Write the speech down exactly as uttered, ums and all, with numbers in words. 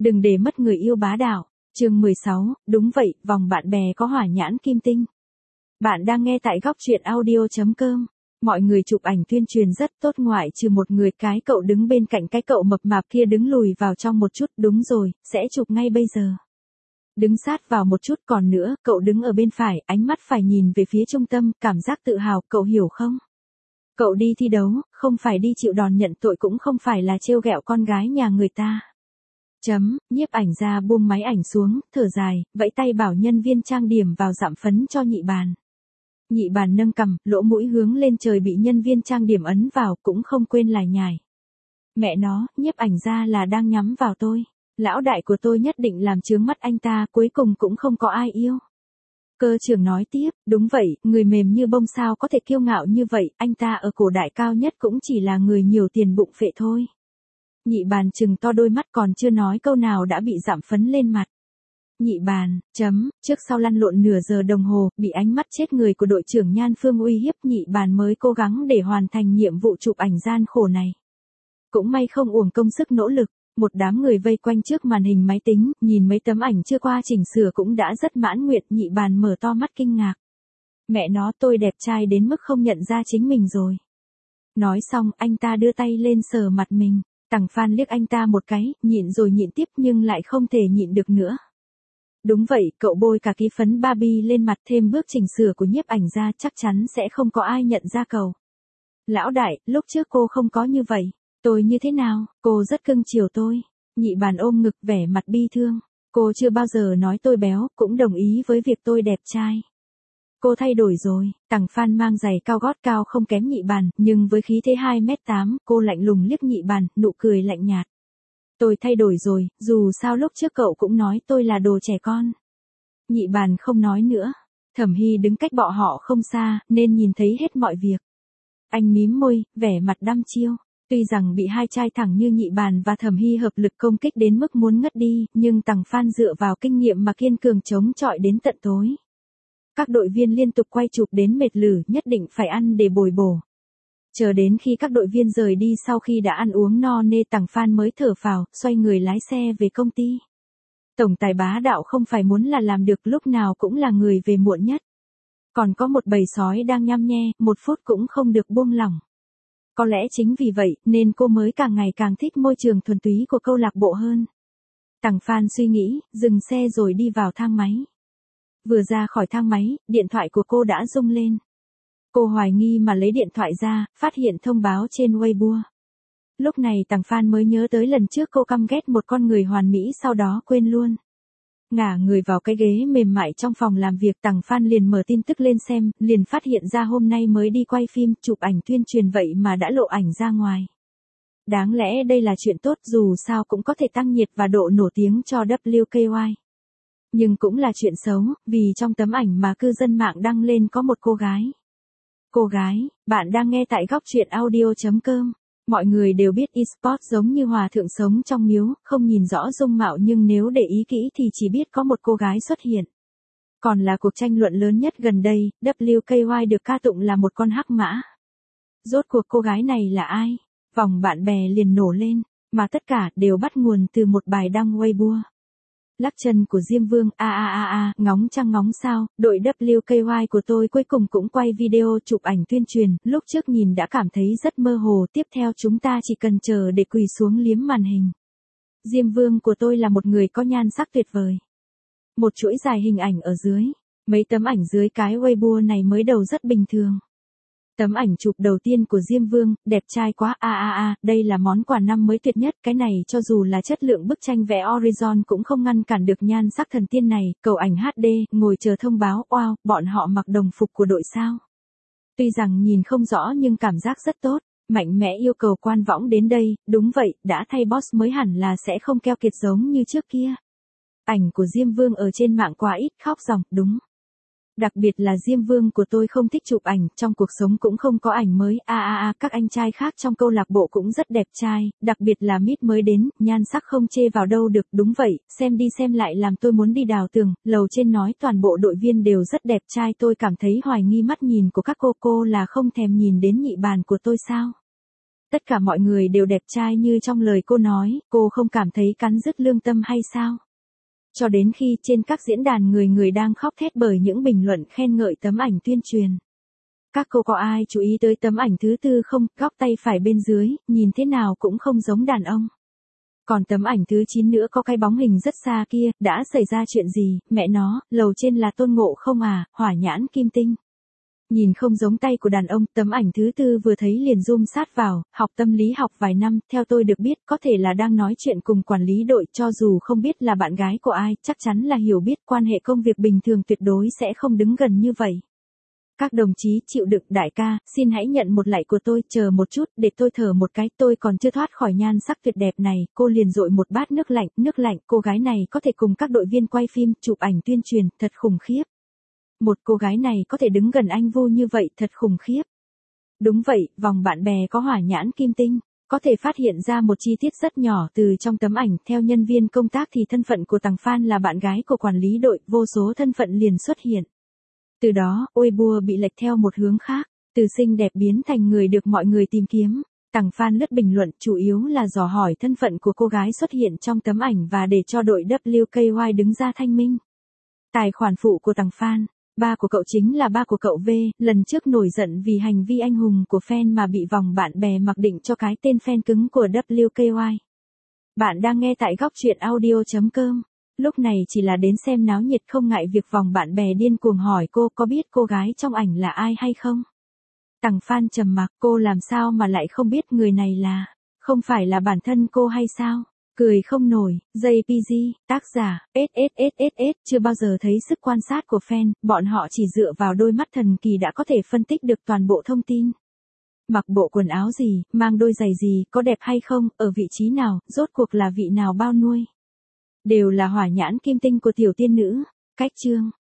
Đừng để mất người yêu bá đạo. Chương mười sáu, đúng vậy, vòng bạn bè có hỏa nhãn kim tinh. Bạn đang nghe tại góc truyện audio chấm com. Mọi người chụp ảnh tuyên truyền rất tốt ngoại trừ một người, cái cậu đứng bên cạnh cái cậu mập mạp kia đứng lùi vào trong một chút, đúng rồi, sẽ chụp ngay bây giờ. Đứng sát vào một chút, còn nữa, cậu đứng ở bên phải, ánh mắt phải nhìn về phía trung tâm, cảm giác tự hào, cậu hiểu không? Cậu đi thi đấu, không phải đi chịu đòn nhận tội, cũng không phải là trêu ghẹo con gái nhà người ta. Chấm, nhiếp ảnh ra buông máy ảnh xuống, thở dài, vẫy tay bảo nhân viên trang điểm vào dặm phấn cho nhị bàn. Nhị bàn nâng cằm, lỗ mũi hướng lên trời bị nhân viên trang điểm ấn vào, cũng không quên lải nhải. Mẹ nó, nhiếp ảnh ra là đang nhắm vào tôi. Lão đại của tôi nhất định làm chướng mắt anh ta, cuối cùng cũng không có ai yêu. Cơ trưởng nói tiếp, đúng vậy, người mềm như bông sao có thể kiêu ngạo như vậy, anh ta ở cổ đại cao nhất cũng chỉ là người nhiều tiền bụng phệ thôi. Nhị bàn trừng to đôi mắt, còn chưa nói câu nào đã bị dặm phấn lên mặt. Nhị bàn, chấm, trước sau lăn lộn nửa giờ đồng hồ, bị ánh mắt chết người của đội trưởng Nhan Phương uy hiếp, nhị bàn mới cố gắng để hoàn thành nhiệm vụ chụp ảnh gian khổ này. Cũng may không uổng công sức nỗ lực, một đám người vây quanh trước màn hình máy tính, nhìn mấy tấm ảnh chưa qua chỉnh sửa cũng đã rất mãn nguyện, nhị bàn mở to mắt kinh ngạc. Mẹ nó, tôi đẹp trai đến mức không nhận ra chính mình rồi. Nói xong, anh ta đưa tay lên sờ mặt mình. Tằng Phan liếc anh ta một cái, nhịn rồi nhịn tiếp nhưng lại không thể nhịn được nữa. Đúng vậy, cậu bôi cả ký phấn Barbie lên mặt, thêm bước chỉnh sửa của nhiếp ảnh ra, chắc chắn sẽ không có ai nhận ra cậu. Lão đại, lúc trước cô không có như vậy. Tôi như thế nào, cô rất cưng chiều tôi. Nhị bàn ôm ngực vẻ mặt bi thương. Cô chưa bao giờ nói tôi béo, cũng đồng ý với việc tôi đẹp trai. Cô thay đổi rồi. Tằng Phan mang giày cao gót cao không kém nhị bàn, nhưng với khí thế hai mét tám, cô lạnh lùng liếc nhị bàn, nụ cười lạnh nhạt. Tôi thay đổi rồi, dù sao lúc trước cậu cũng nói tôi là đồ trẻ con. Nhị bàn không nói nữa. Thẩm Hy đứng cách bọn họ không xa, nên nhìn thấy hết mọi việc. Anh mím môi, vẻ mặt đăm chiêu. Tuy rằng bị hai trai thẳng như nhị bàn và Thẩm Hy hợp lực công kích đến mức muốn ngất đi, nhưng Tằng Phan dựa vào kinh nghiệm mà kiên cường chống chọi đến tận tối. Các đội viên liên tục quay chụp đến mệt lử, nhất định phải ăn để bồi bổ. Chờ đến khi các đội viên rời đi sau khi đã ăn uống no nê, Tằng Phan mới thở phào, xoay người lái xe về công ty. Tổng tài bá đạo không phải muốn là làm được, lúc nào cũng là người về muộn nhất. Còn có một bầy sói đang nhăm nhe, một phút cũng không được buông lỏng. Có lẽ chính vì vậy, nên cô mới càng ngày càng thích môi trường thuần túy của câu lạc bộ hơn. Tằng Phan suy nghĩ, dừng xe rồi đi vào thang máy. Vừa ra khỏi thang máy, điện thoại của cô đã rung lên. Cô hoài nghi mà lấy điện thoại ra, phát hiện thông báo trên Weibo. Lúc này Tằng Phan mới nhớ tới lần trước cô căm ghét một con người hoàn mỹ sau đó quên luôn. Ngả người vào cái ghế mềm mại trong phòng làm việc, Tằng Phan liền mở tin tức lên xem, liền phát hiện ra hôm nay mới đi quay phim, chụp ảnh tuyên truyền vậy mà đã lộ ảnh ra ngoài. Đáng lẽ đây là chuyện tốt, dù sao cũng có thể tăng nhiệt và độ nổi tiếng cho W K Y. Nhưng cũng là chuyện xấu, vì trong tấm ảnh mà cư dân mạng đăng lên có một cô gái. Cô gái, bạn đang nghe tại góc truyện audio chấm com. Mọi người đều biết eSports giống như hòa thượng sống trong miếu, không nhìn rõ dung mạo nhưng nếu để ý kỹ thì chỉ biết có một cô gái xuất hiện. Còn là cuộc tranh luận lớn nhất gần đây, W K Y được ca tụng là một con hắc mã. Rốt cuộc cô gái này là ai? Vòng bạn bè liền nổ lên, mà tất cả đều bắt nguồn từ một bài đăng Weibo. Lắc chân của Diêm Vương, a a a a, ngóng trăng ngóng sao, đội W K Y của tôi cuối cùng cũng quay video chụp ảnh tuyên truyền, lúc trước nhìn đã cảm thấy rất mơ hồ, tiếp theo chúng ta chỉ cần chờ để quỳ xuống liếm màn hình. Diêm Vương của tôi là một người có nhan sắc tuyệt vời. Một chuỗi dài hình ảnh ở dưới, mấy tấm ảnh dưới cái Weibo này mới đầu rất bình thường. Tấm ảnh chụp đầu tiên của Diêm Vương, đẹp trai quá, a a a, đây là món quà năm mới tuyệt nhất, cái này cho dù là chất lượng bức tranh vẽ Horizon cũng không ngăn cản được nhan sắc thần tiên này, cầu ảnh hát đê, ngồi chờ thông báo, wow, bọn họ mặc đồng phục của đội sao. Tuy rằng nhìn không rõ nhưng cảm giác rất tốt, mạnh mẽ yêu cầu quan võng đến đây, đúng vậy, đã thay boss mới hẳn là sẽ không keo kiệt giống như trước kia. Ảnh của Diêm Vương ở trên mạng quá ít, khóc ròng, đúng. Đặc biệt là Diêm Vương của tôi không thích chụp ảnh, trong cuộc sống cũng không có ảnh mới, a a a, các anh trai khác trong câu lạc bộ cũng rất đẹp trai, đặc biệt là Mít mới đến, nhan sắc không chê vào đâu được, đúng vậy, xem đi xem lại làm tôi muốn đi đào tường, lầu trên nói toàn bộ đội viên đều rất đẹp trai, tôi cảm thấy hoài nghi mắt nhìn của các cô cô là không thèm nhìn đến nhị bàn của tôi sao. Tất cả mọi người đều đẹp trai như trong lời cô nói, cô không cảm thấy cắn rứt lương tâm hay sao? Cho đến khi trên các diễn đàn người người đang khóc thét bởi những bình luận khen ngợi tấm ảnh tuyên truyền. Các cô có ai chú ý tới tấm ảnh thứ tư không? Góc tay phải bên dưới, nhìn thế nào cũng không giống đàn ông. Còn tấm ảnh thứ chín nữa có cái bóng hình rất xa kia, đã xảy ra chuyện gì, mẹ nó, lầu trên là Tôn Ngộ không à, hỏa nhãn kim tinh. Nhìn không giống tay của đàn ông, tấm ảnh thứ tư vừa thấy liền zoom sát vào, học tâm lý học vài năm, theo tôi được biết có thể là đang nói chuyện cùng quản lý đội, cho dù không biết là bạn gái của ai, chắc chắn là hiểu biết quan hệ công việc bình thường tuyệt đối sẽ không đứng gần như vậy. Các đồng chí chịu đựng đại ca, xin hãy nhận một lạy của tôi, chờ một chút, để tôi thở một cái, tôi còn chưa thoát khỏi nhan sắc tuyệt đẹp này, cô liền dội một bát nước lạnh, nước lạnh, cô gái này có thể cùng các đội viên quay phim, chụp ảnh tuyên truyền, thật khủng khiếp. Một cô gái này có thể đứng gần anh Vu như vậy, thật khủng khiếp. Đúng vậy, vòng bạn bè có hỏa nhãn kim tinh, có thể phát hiện ra một chi tiết rất nhỏ từ trong tấm ảnh, theo nhân viên công tác thì thân phận của Tằng Phan là bạn gái của quản lý đội, vô số thân phận liền xuất hiện. Từ đó, Weibo bị lệch theo một hướng khác, từ xinh đẹp biến thành người được mọi người tìm kiếm. Tằng Phan lướt bình luận chủ yếu là dò hỏi thân phận của cô gái xuất hiện trong tấm ảnh và để cho đội W K Y đứng ra thanh minh. Tài khoản phụ của Tằng Phan, ba của cậu chính là ba của cậu V, lần trước nổi giận vì hành vi anh hùng của fan mà bị vòng bạn bè mặc định cho cái tên fan cứng của W K Y. Bạn đang nghe tại góc truyện audio chấm com. Lúc này chỉ là đến xem náo nhiệt, không ngại việc vòng bạn bè điên cuồng hỏi cô có biết cô gái trong ảnh là ai hay không. Tằng Phan trầm mặc, cô làm sao mà lại không biết người này là, không phải là bản thân cô hay sao? Cười không nổi, J P G, tác giả, ét ét ét ét ét, chưa bao giờ thấy sức quan sát của fan, bọn họ chỉ dựa vào đôi mắt thần kỳ đã có thể phân tích được toàn bộ thông tin. Mặc bộ quần áo gì, mang đôi giày gì, có đẹp hay không, ở vị trí nào, rốt cuộc là vị nào bao nuôi. Đều là hỏa nhãn kim tinh của tiểu tiên nữ. Cách chương